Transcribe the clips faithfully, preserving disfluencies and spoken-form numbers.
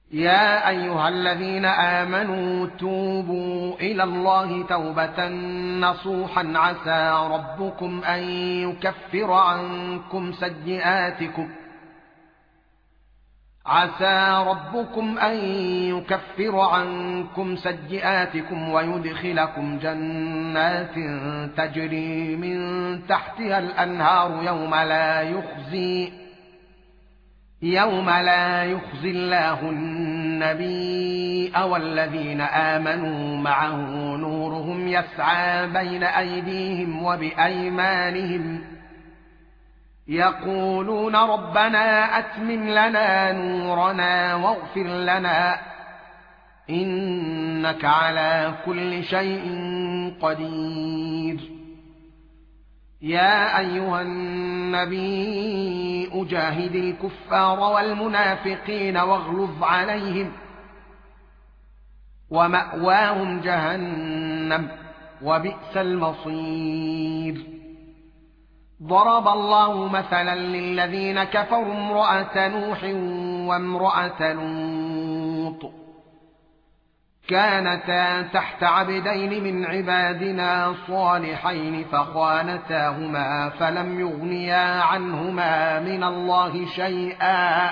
يا أيها الذين آمنوا توبوا إلى الله توبة نصوحا عسى ربكم أن يكفر عنكم سيئاتكم عسى ربكم أن يكفر عنكم سيئاتكم ويدخلكم جنات تجري من تحتها الأنهار يوم لا يخزي يوم لا يخزي الله النبي والذين آمنوا معه نورهم يسعى بين أيديهم وبأيمانهم يقولون ربنا أتمم لنا نورنا واغفر لنا إنك على كل شيء قدير. يا أيها النبي أجاهد الكفار والمنافقين واغلظ عليهم ومأواهم جهنم وبئس المصير. ضرب الله مثلا للذين كفروا امرأة نوح وامرأة لوط كانتا تحت عبدين من عبادنا صالحين فخانتاهما فلم يغنيا عنهما من الله شيئا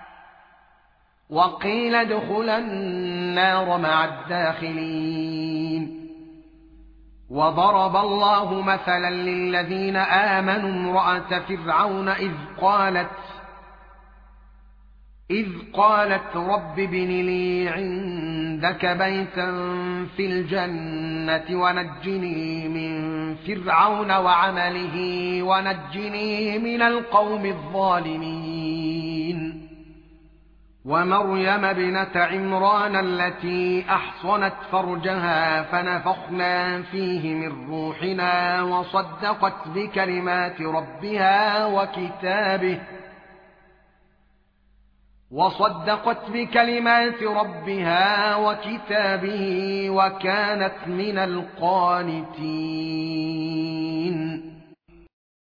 وقيل ادخلا النار مع الداخلين. وضرب الله مثلا للذين آمنوا امرأة فرعون إذ قالت إذ قالت رب ابن لي عندك بيتا في الجنة ونجني من فرعون وعمله ونجني من القوم الظالمين. ومريم ابنة عمران التي أحصنت فرجها فنفخنا فيه من روحنا وصدقت بكلمات ربها وكتابه وصدقت بكلمات ربها وكتابه وكانت من القانتين.